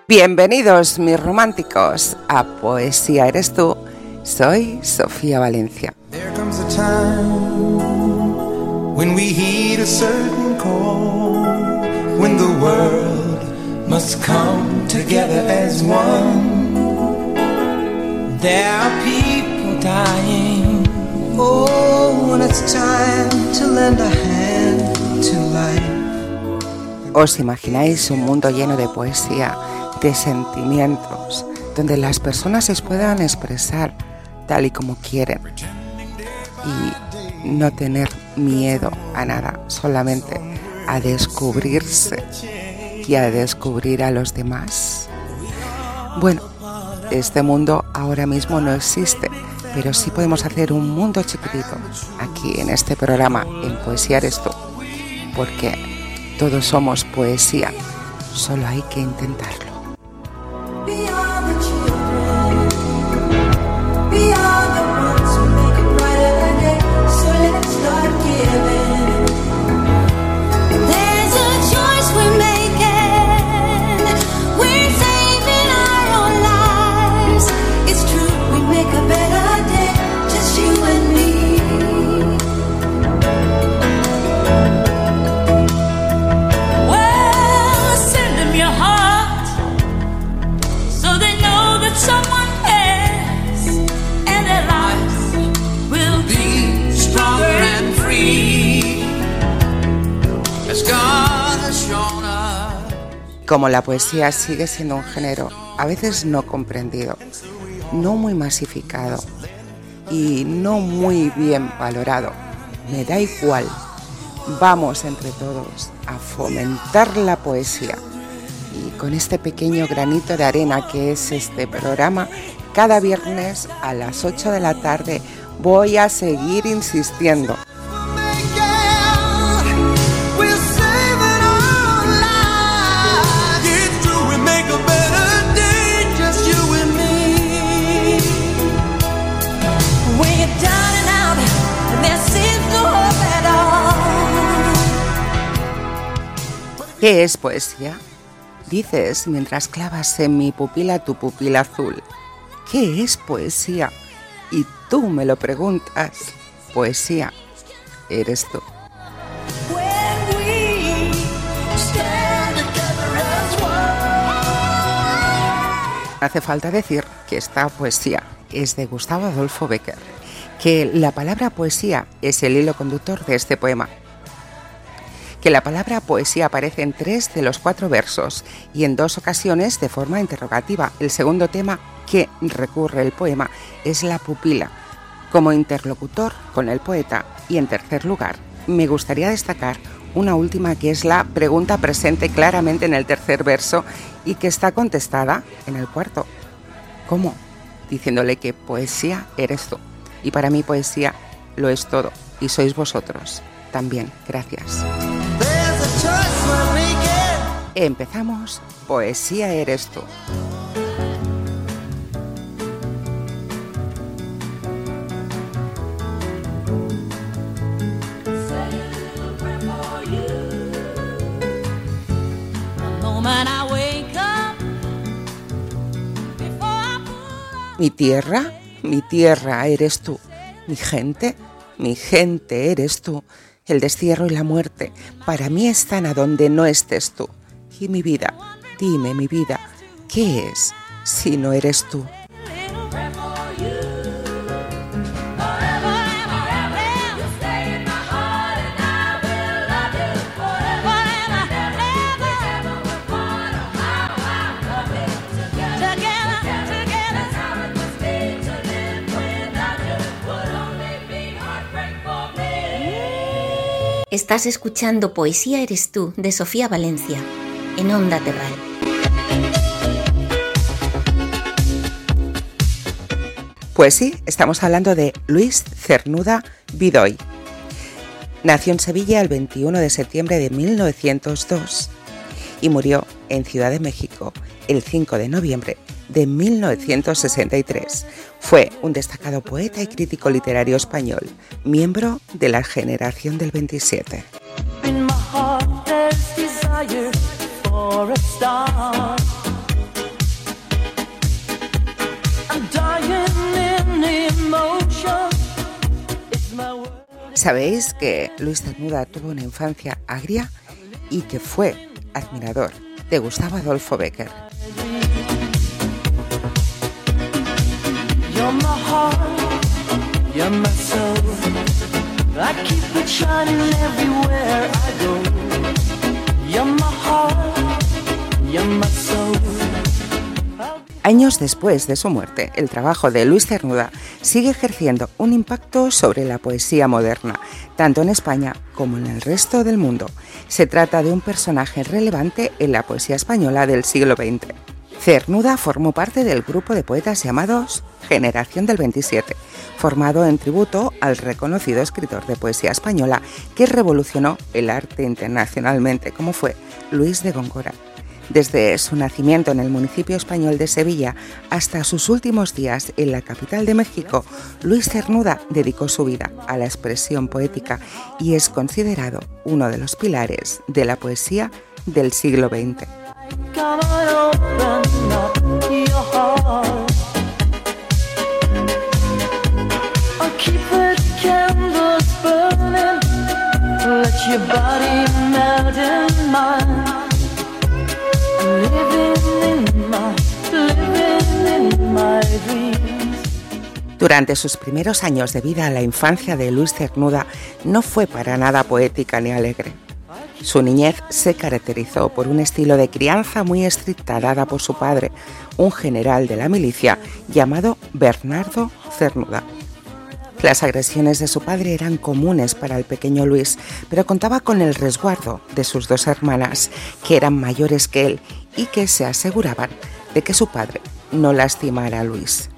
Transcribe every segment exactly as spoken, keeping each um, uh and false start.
Bienvenidos, mis románticos, a Poesía Eres Tú. Soy Sofía Valencia. There comes a time when we heed a certain call, when the world must come together as one. There are people dying. Oh, when it's time to lend a hand to life. ¿Os imagináis un mundo lleno de poesía, de sentimientos, donde las personas se puedan expresar tal y como quieren y no tener miedo a nada, solamente a descubrirse y a descubrir a los demás? Bueno, este mundo ahora mismo no existe, pero sí podemos hacer un mundo chiquitito aquí en este programa, en Poesía Eres Tú, porque todos somos poesía, solo hay que intentarlo. Como la poesía sigue siendo un género a veces no comprendido, no muy masificado y no muy bien valorado, me da igual. Vamos entre todos a fomentar la poesía. Y con este pequeño granito de arena que es este programa, cada viernes a las ocho de la tarde voy a seguir insistiendo. ¿Qué es poesía? Dices mientras clavas en mi pupila tu pupila azul. ¿Qué es poesía? Y tú me lo preguntas. Poesía eres tú. Hace falta decir que esta poesía es de Gustavo Adolfo Bécquer, que la palabra poesía es el hilo conductor de este poema, que la palabra poesía aparece en tres de los cuatro versos y en dos ocasiones de forma interrogativa. El segundo tema que recurre el poema es la pupila, como interlocutor con el poeta. Y en tercer lugar, me gustaría destacar una última que es la pregunta presente claramente en el tercer verso y que está contestada en el cuarto. ¿Cómo? Diciéndole que poesía eres tú. Y para mí poesía lo es todo. Y sois vosotros también. Gracias. Empezamos. Poesía eres tú. Mi tierra, mi tierra eres tú. Mi gente, mi gente eres tú. El destierro y la muerte para mí están a donde no estés tú. Y mi vida, dime mi vida, ¿qué es si no eres tú? Estás escuchando Poesía Eres Tú, de Sofía Valencia, en Onda Terral. Pues sí, estamos hablando de Luis Cernuda Bidoy. Nació en Sevilla el veintiuno de septiembre de mil novecientos dos y murió en Ciudad de México el cinco de noviembre de mil novecientos sesenta y tres. Fue un destacado poeta y crítico literario español, miembro de la generación del veintisiete. Sabéis que Luis Cernuda tuvo una infancia agria y que fue admirador de Gustavo Adolfo Bécquer. You're my heart, you're my soul. I keep it shining everywhere I go. You're my heart, you're my soul. Años después de su muerte, el trabajo de Luis Cernuda sigue ejerciendo un impacto sobre la poesía moderna, tanto en España como en el resto del mundo. Se trata de un personaje relevante en la poesía española del siglo veinte. Cernuda formó parte del grupo de poetas llamados Generación del veintisiete, formado en tributo al reconocido escritor de poesía española que revolucionó el arte internacionalmente, como fue Luis de Góngora. Desde su nacimiento en el municipio español de Sevilla hasta sus últimos días en la capital de México, Luis Cernuda dedicó su vida a la expresión poética y es considerado uno de los pilares de la poesía del siglo veinte. Durante sus primeros años de vida, la infancia de Luis Cernuda no fue para nada poética ni alegre. Su niñez se caracterizó por un estilo de crianza muy estricta dada por su padre, un general de la milicia llamado Bernardo Cernuda. Las agresiones de su padre eran comunes para el pequeño Luis, pero contaba con el resguardo de sus dos hermanas, que eran mayores que él y que se aseguraban de que su padre no lastimara a Luis.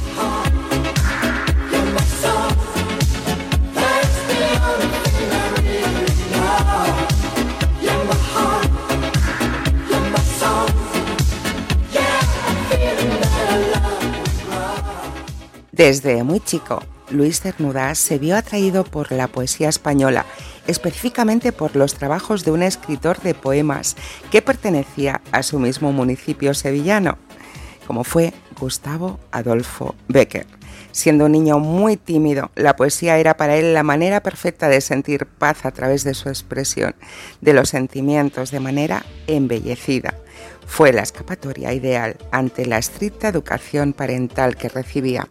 Desde muy chico, Luis Cernuda se vio atraído por la poesía española, específicamente por los trabajos de un escritor de poemas que pertenecía a su mismo municipio sevillano, como fue Gustavo Adolfo Bécquer. Siendo un niño muy tímido, la poesía era para él la manera perfecta de sentir paz a través de su expresión de los sentimientos de manera embellecida. Fue la escapatoria ideal ante la estricta educación parental que recibía.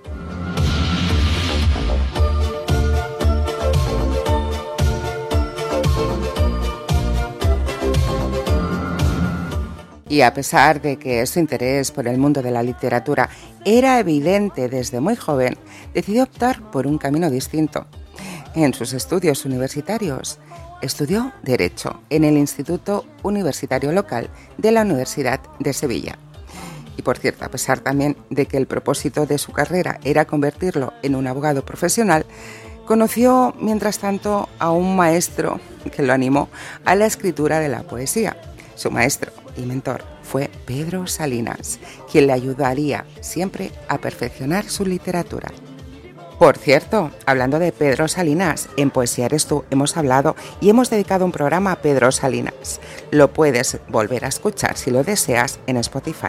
Y a pesar de que su interés por el mundo de la literatura era evidente desde muy joven, decidió optar por un camino distinto. En sus estudios universitarios, estudió Derecho en el Instituto Universitario Local de la Universidad de Sevilla. Y por cierto, a pesar también de que el propósito de su carrera era convertirlo en un abogado profesional, conoció mientras tanto a un maestro que lo animó a la escritura de la poesía. Su maestro y mentor fue Pedro Salinas, quien le ayudaría siempre a perfeccionar su literatura. Por cierto, hablando de Pedro Salinas, en Poesía Eres Tú hemos hablado y hemos dedicado un programa a Pedro Salinas. Lo puedes volver a escuchar si lo deseas en Spotify.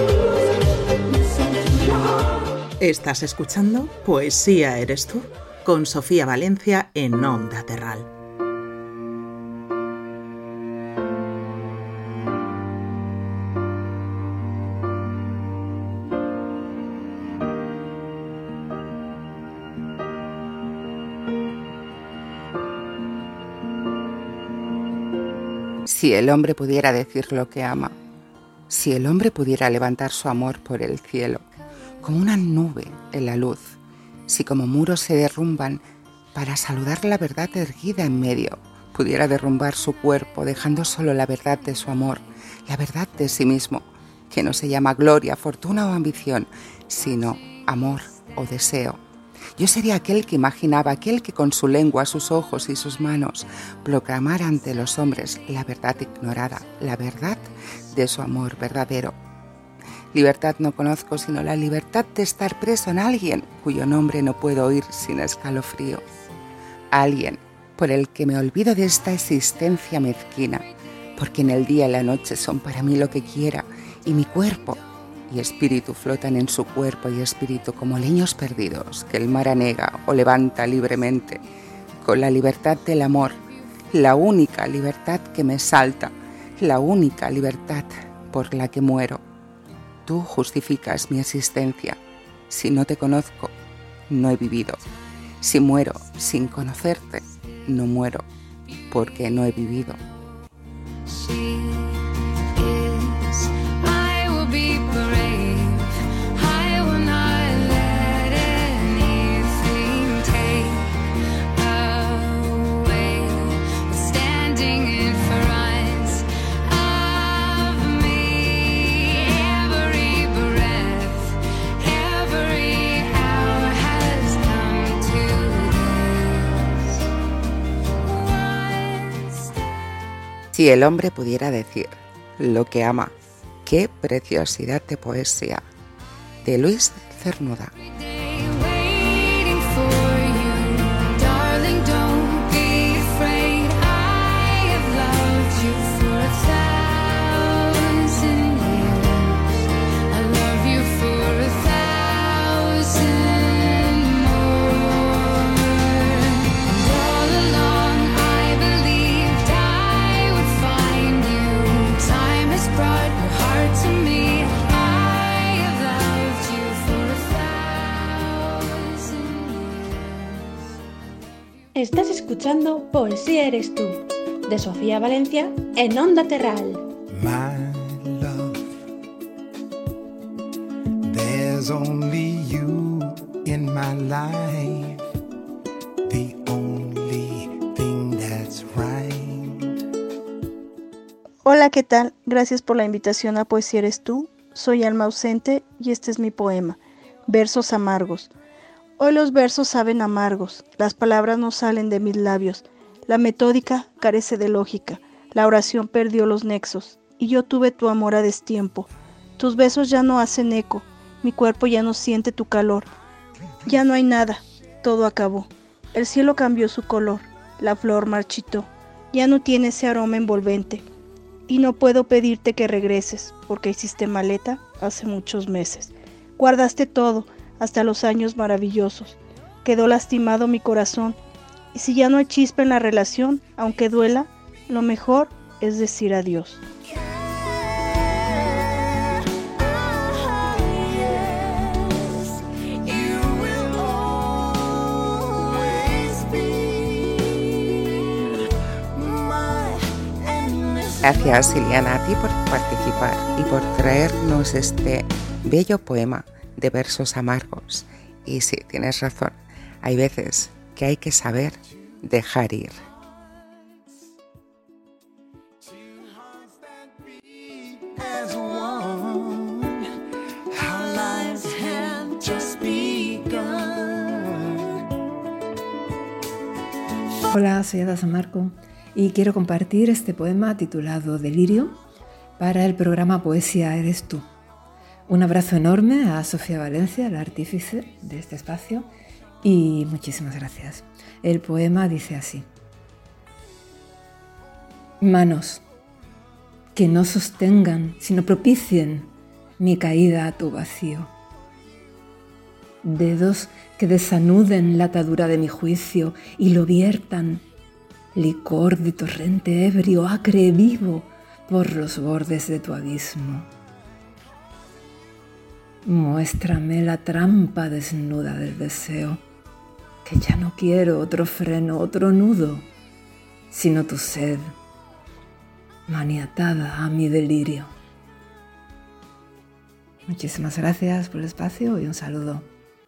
Estás escuchando Poesía Eres Tú con Sofía Valencia en Onda Terral. Si el hombre pudiera decir lo que ama, si el hombre pudiera levantar su amor por el cielo, como una nube en la luz, si como muros se derrumban para saludar la verdad erguida en medio, pudiera derrumbar su cuerpo dejando solo la verdad de su amor, la verdad de sí mismo, que no se llama gloria, fortuna o ambición, sino amor o deseo. Yo sería aquel que imaginaba, aquel que con su lengua, sus ojos y sus manos proclamara ante los hombres la verdad ignorada, la verdad de su amor verdadero. Libertad no conozco sino la libertad de estar preso en alguien cuyo nombre no puedo oír sin escalofrío. Alguien por el que me olvido de esta existencia mezquina, porque en el día y la noche son para mí lo que quiera y mi cuerpo y espíritu flotan en su cuerpo y espíritu como leños perdidos que el mar anega o levanta libremente, conozco la libertad del amor, la única libertad que me salta, la única libertad por la que muero. Tú justificas mi existencia. Si no te conozco, no he vivido. Si muero sin conocerte, no muero, porque no he vivido. Si el hombre pudiera decir lo que ama, qué preciosidad de poesía. De Luis Cernuda. Estás escuchando Poesía eres tú, de Sofía Valencia, en Onda Terral. My love, there's only you in my life, the only thing that's right. Hola, ¿qué tal? Gracias por la invitación a Poesía eres tú. Soy Alma Ausente y este es mi poema, Versos amargos. Hoy los versos saben amargos, las palabras no salen de mis labios, la metódica carece de lógica, la oración perdió los nexos, y yo tuve tu amor a destiempo. Tus besos ya no hacen eco, mi cuerpo ya no siente tu calor. Ya no hay nada, todo acabó. El cielo cambió su color, la flor marchitó, ya no tiene ese aroma envolvente. Y no puedo pedirte que regreses, porque hiciste maleta hace muchos meses. Guardaste todo, hasta los años maravillosos. Quedó lastimado mi corazón, y si ya no hay chispa en la relación, aunque duela, lo mejor es decir adiós. Gracias, Iliana, a ti por participar y por traernos este bello poema de versos amargos. Y sí, tienes razón, hay veces que hay que saber dejar ir. Hola, soy Ada Samarco y quiero compartir este poema titulado Delirio para el programa Poesía eres tú. Un abrazo enorme a Sofía Valencia, la artífice de este espacio, y muchísimas gracias. El poema dice así: manos que no sostengan, sino propicien mi caída a tu vacío. Dedos que desanuden la atadura de mi juicio y lo viertan, licor de torrente ebrio, acre vivo, por los bordes de tu abismo. Muéstrame la trampa desnuda del deseo, que ya no quiero otro freno, otro nudo, sino tu sed, maniatada a mi delirio. Muchísimas gracias por el espacio y un saludo.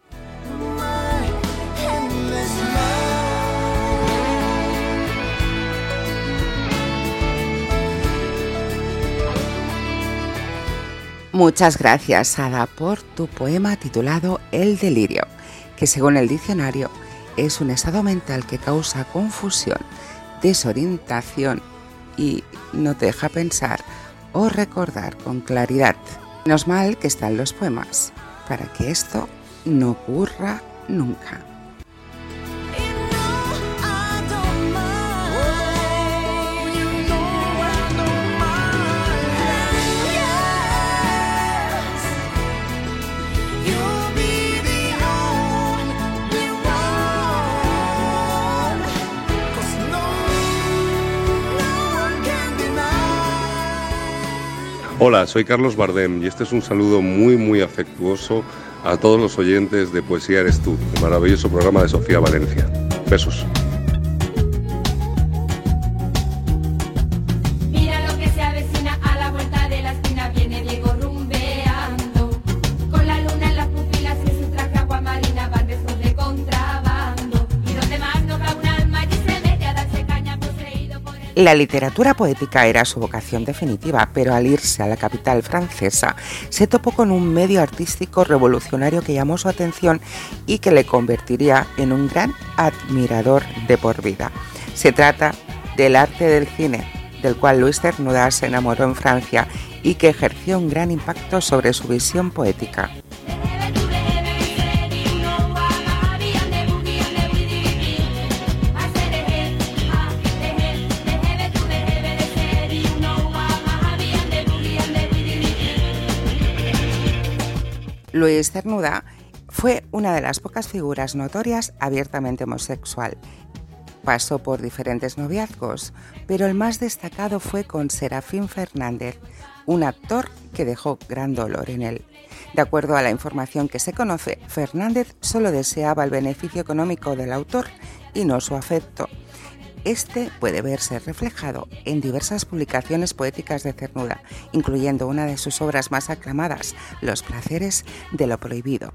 Muchas gracias, Ada, por tu poema titulado El delirio, que según el diccionario es un estado mental que causa confusión, desorientación y no te deja pensar o recordar con claridad. Menos mal que están los poemas, para que esto no ocurra nunca. Hola, soy Carlos Bardem y este es un saludo muy muy afectuoso a todos los oyentes de Poesía Eres Tú, el maravilloso programa de Sofía Valencia. Besos. Mira lo que se avecina a la vuelta de la esquina, viene Diego rumbeando, con la luna en las pupilas y su traje aguamarina van besos de contrabando, y donde más no cabe un alma allí se mete a darse caña poseído por el... La literatura poética era su vocación definitiva, pero al irse a la capital francesa se topó con un medio artístico revolucionario que llamó su atención y que le convertiría en un gran admirador de por vida. Se trata del arte del cine, del cual Louis Cernuda se enamoró en Francia y que ejerció un gran impacto sobre su visión poética. Louis Cernuda fue una de las pocas figuras notorias abiertamente homosexual. Pasó por diferentes noviazgos, pero el más destacado fue con Serafín Fernández, un actor que dejó gran dolor en él. De acuerdo a la información que se conoce, Fernández solo deseaba el beneficio económico del autor y no su afecto. Este puede verse reflejado en diversas publicaciones poéticas de Cernuda, incluyendo una de sus obras más aclamadas, Los placeres de lo prohibido.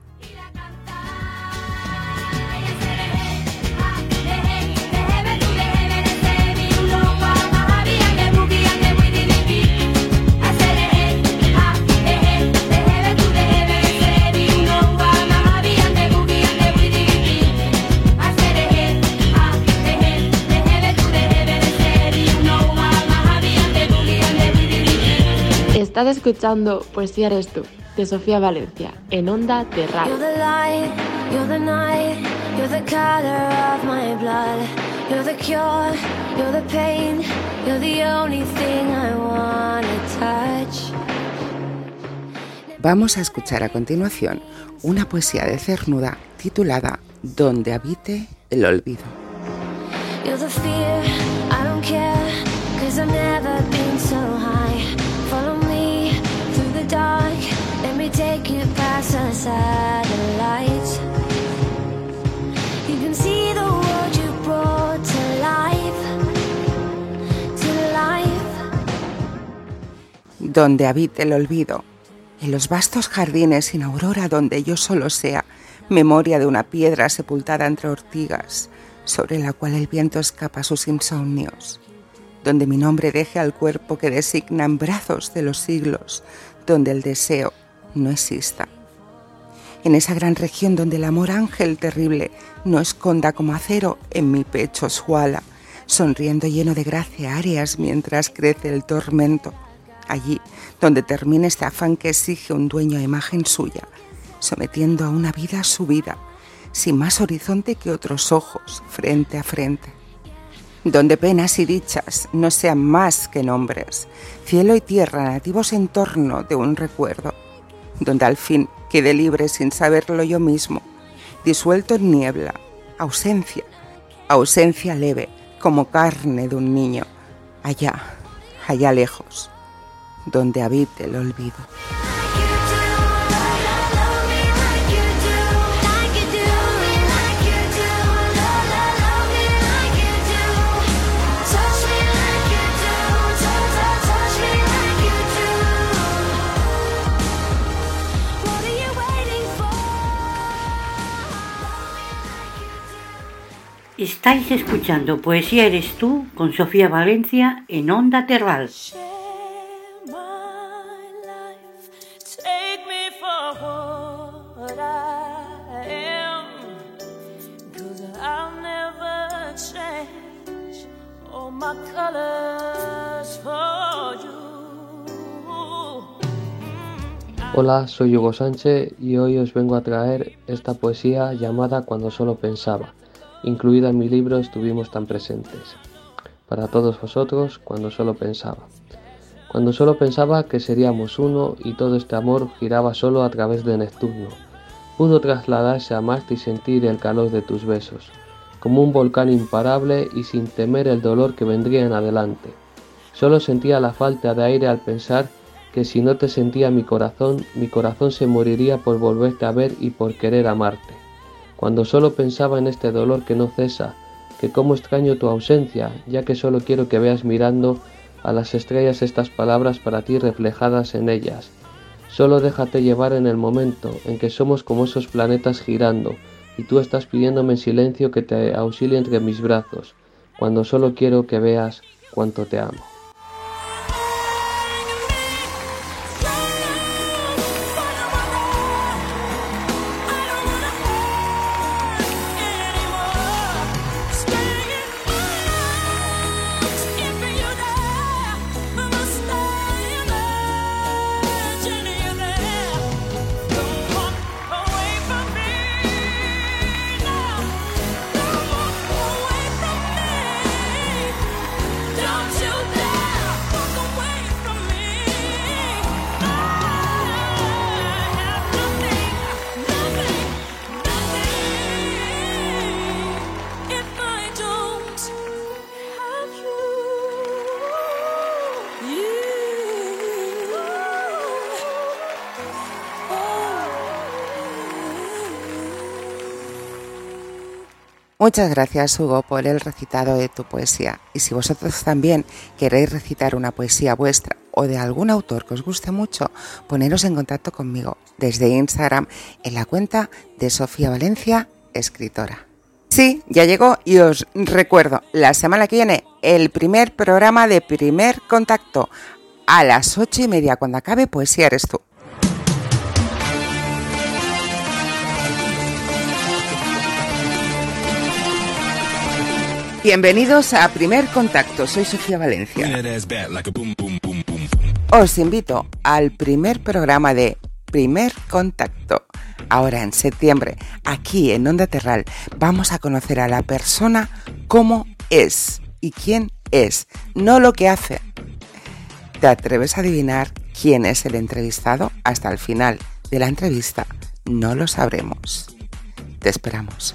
Estás escuchando Poesía Eres Tú, de Sofía Valencia, en Onda Terral. You're the light, you're the night, you're the color of my blood. You're the cure, you're the pain, you're the only thing I wanna touch. Vamos a escuchar a continuación una poesía de Cernuda titulada Donde habite el olvido. You're the fear, I don't care, 'cause I've never been so high. Follow me through the dark, let me take you past the satellites. You can see the world you brought to life, to life. Donde habite el olvido, en los vastos jardines sin aurora donde yo solo sea memoria de una piedra sepultada entre ortigas, sobre la cual el viento escapa sus insomnios. Donde mi nombre deje al cuerpo que designa en brazos de los siglos, donde el deseo no exista. En esa gran región donde el amor ángel terrible no esconda como acero en mi pecho su ala, sonriendo lleno de gracia áreas mientras crece el tormento. Allí donde termine este afán que exige un dueño a imagen suya, sometiendo a una vida su vida, sin más horizonte que otros ojos frente a frente. Donde penas y dichas no sean más que nombres, cielo y tierra nativos en torno de un recuerdo, donde al fin quede libre sin saberlo yo mismo, disuelto en niebla, ausencia, ausencia leve como carne de un niño, allá, allá lejos, donde habite el olvido. Estáis escuchando Poesía Eres Tú con Sofía Valencia en Onda Terral. Hola, soy Hugo Sánchez y hoy os vengo a traer esta poesía llamada Cuando solo pensaba, incluida en mi libro Estuvimos tan presentes. Para todos vosotros, cuando solo pensaba. Cuando solo pensaba que seríamos uno y todo este amor giraba solo a través de Neptuno. Pudo trasladarse a Marte y sentir el calor de tus besos, como un volcán imparable y sin temer el dolor que vendría en adelante. Solo sentía la falta de aire al pensar que si no te sentía mi corazón, mi corazón se moriría por volverte a ver y por querer amarte. Cuando solo pensaba en este dolor que no cesa, que cómo extraño tu ausencia, ya que solo quiero que veas mirando a las estrellas estas palabras para ti reflejadas en ellas. Solo déjate llevar en el momento en que somos como esos planetas girando y tú estás pidiéndome en silencio que te auxilie entre mis brazos, cuando solo quiero que veas cuánto te amo. Muchas gracias, Hugo, por el recitado de tu poesía. Y si vosotros también queréis recitar una poesía vuestra o de algún autor que os guste mucho, poneros en contacto conmigo desde Instagram en la cuenta de Sofía Valencia, escritora. Sí, ya llegó y os recuerdo, la semana que viene el primer programa de Primer Contacto a las ocho y media, cuando acabe Poesía Eres Tú. Bienvenidos a Primer Contacto, soy Sofía Valencia. Os invito al primer programa de Primer Contacto. Ahora en septiembre, aquí en Onda Terral, vamos a conocer a la persona cómo es y quién es, no lo que hace. ¿Te atreves a adivinar quién es el entrevistado? Hasta el final de la entrevista no lo sabremos. Te esperamos.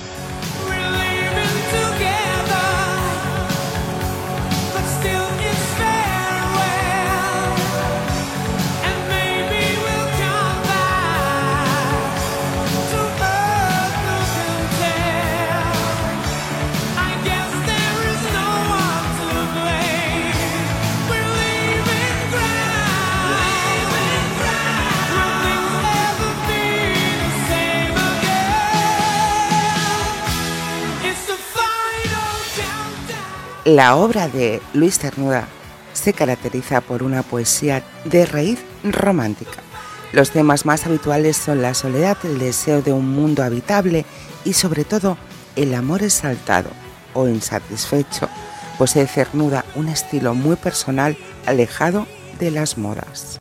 La obra de Luis Cernuda se caracteriza por una poesía de raíz romántica. Los temas más habituales son la soledad, el deseo de un mundo habitable y sobre todo el amor exaltado o insatisfecho. Posee Cernuda un estilo muy personal, alejado de las modas.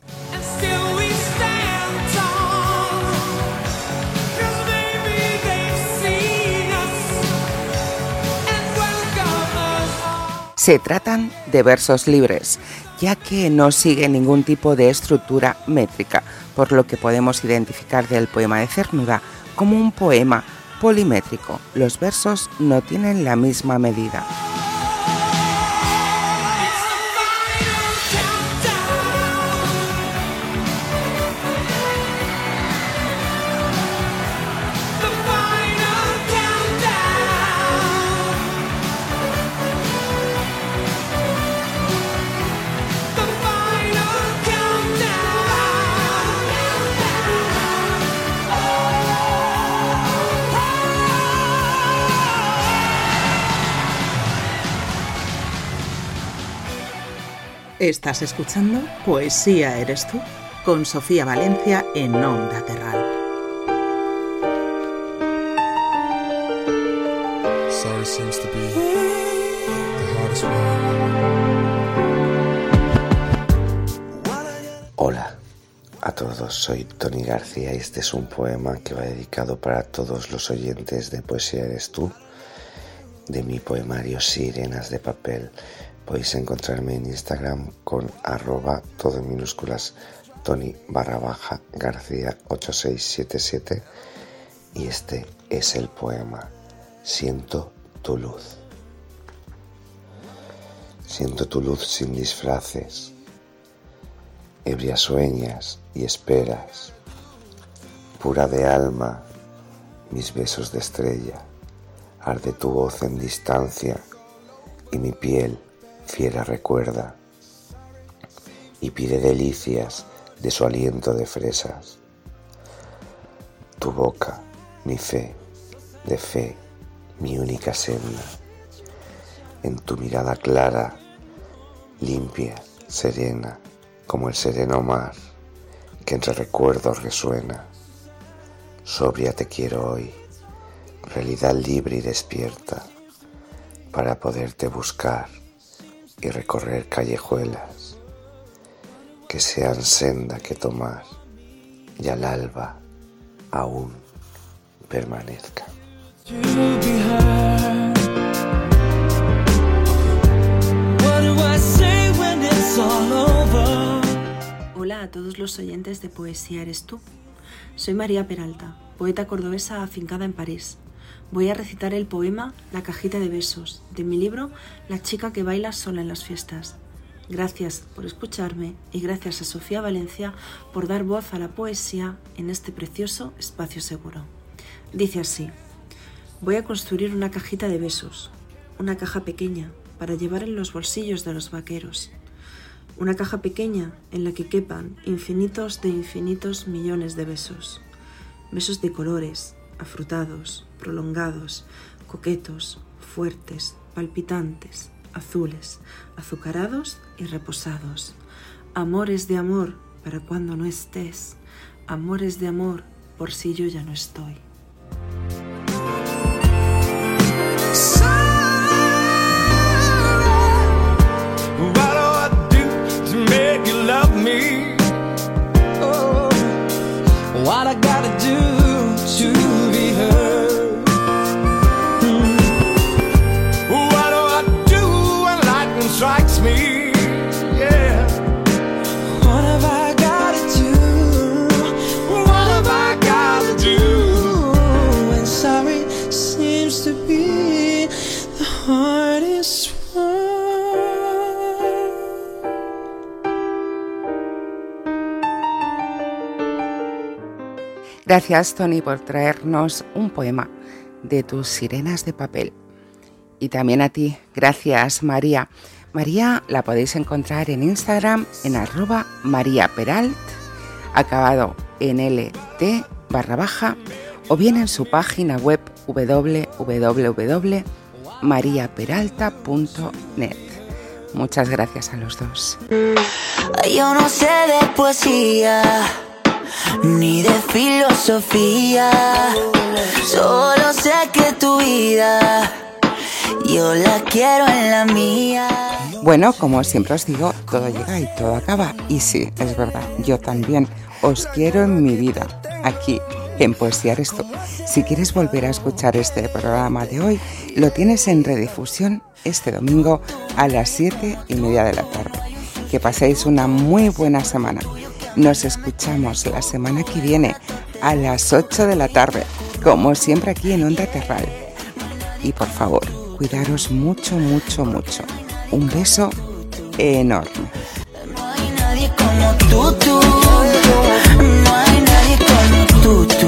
Se tratan de versos libres, ya que no sigue ningún tipo de estructura métrica, por lo que podemos identificar del poema de Cernuda como un poema polimétrico. Los versos no tienen la misma medida. Estás escuchando Poesía Eres Tú con Sofía Valencia en Onda Terral. Sorry seems to be the hardest one. Hola a todos, soy Tony García y este es un poema que va dedicado para todos los oyentes de Poesía Eres Tú, de mi poemario Sirenas de Papel. Podéis encontrarme en Instagram con arroba todo en minúsculas Tony barra baja García ocho seis siete siete y este es el poema. Siento tu luz. Siento tu luz sin disfraces. ebria sueñas y esperas, pura de alma, mis besos de estrella, arde tu voz en distancia y mi piel fiera recuerda y pide delicias de su aliento de fresas. Tu boca, mi fe, de fe, mi única senda, en tu mirada clara, limpia, serena, como el sereno mar que entre recuerdos resuena. Sobria te quiero hoy, realidad libre y despierta, para poderte buscar y recorrer callejuelas que sean senda que tomar y al alba aún permanezca. Hola a todos los oyentes de Poesía Eres Tú. Soy María Peralta, poeta cordobesa afincada en París. Voy a recitar el poema La cajita de besos, de mi libro La chica que baila sola en las fiestas. Gracias por escucharme y gracias a Sofía Valencia por dar voz a la poesía en este precioso espacio seguro. Dice así: voy a construir una cajita de besos, una caja pequeña para llevar en los bolsillos de los vaqueros. Una caja pequeña en la que quepan infinitos de infinitos millones de besos. Besos de colores, afrutados, prolongados, coquetos, fuertes, palpitantes, azules, azucarados y reposados. Amores de amor para cuando no estés. Amores de amor por si yo ya no estoy. Love me. Oh, what I gotta do to be heard? Mm. What do I do when lightning strikes me? Yeah. What have I gotta do? What have I gotta do? And sorry seems to be the hardest one. Gracias, Tony, por traernos un poema de tus sirenas de papel. Y también a ti, gracias, María. María la podéis encontrar en Instagram en arroba mariaperalt, acabado en lt barra baja, o bien en su página web w w w punto mariaperalta punto net. Muchas gracias a los dos. Yo no sé de poesía ni de filosofía, solo sé que tu vida yo la quiero en la mía. Bueno, como siempre os digo, todo llega y todo acaba. Y sí, es verdad, yo también os quiero en mi vida, aquí en Poesía Eres Tú. Si quieres volver a escuchar este programa de hoy, lo tienes en redifusión este domingo a las siete y media de la tarde. Que paséis una muy buena semana. Nos escuchamos la semana que viene a las ocho de la tarde, como siempre aquí en Onda Terral. Y por favor, cuidaros mucho, mucho, mucho. Un beso enorme. No hay nadie como tú, tú. No hay nadie como tú, tú.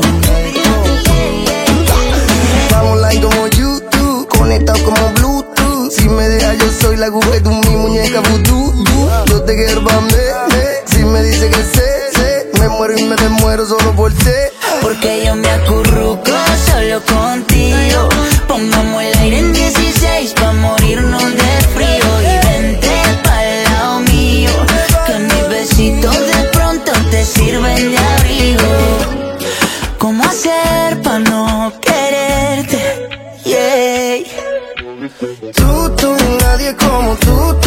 Vamos like como YouTube, conectado como Bluetooth. Si me dejas yo soy la aguja de tu mi muñeca vudú. Yo te quiero pa' me, me. Si me dice que sé, sé, me muero y me desmuero solo por ti. Porque yo me acurruco solo contigo. Pongamos el aire en dieciséis pa' morirnos de frío. Y vente pa'l lado mío, que mis besitos de pronto te sirven de abrigo. ¿Cómo hacer pa' no quererte? Yeah. Tú, tú, nadie como tú,